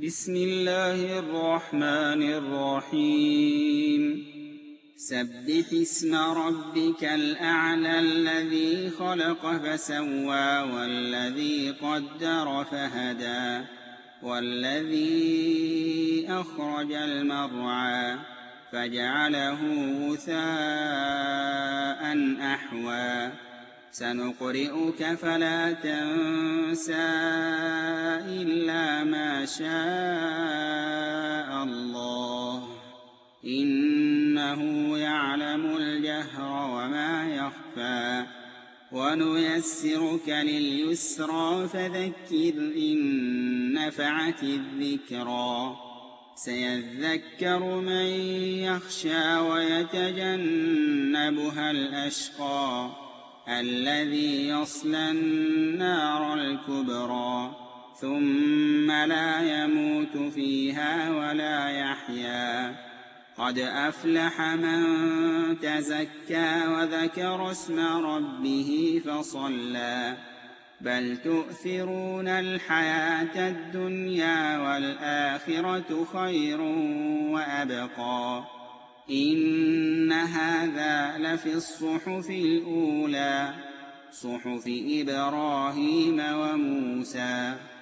بسم الله الرحمن الرحيم سبح اسم ربك الأعلى الذي خلق فسوى والذي قدر فهدى والذي أخرج المرعى فجعله غثاء أحوى سنقرئك فلا تنسى إلا ما شاء الله إنه يعلم الجهر وما يخفى ونيسرك لليسرى فذكر إن نفعت الذكرى سيذكر من يخشى ويتجنبها الأشقى الذي يصلى النار الكبرى ثم لا يموت فيها ولا يحيا قد أفلح من تزكى وذكر اسم ربه فصلى بل تؤثرون الحياة الدنيا والآخرة خير وأبقى إن هذا لفي الصحف الأولى صحف إبراهيم وموسى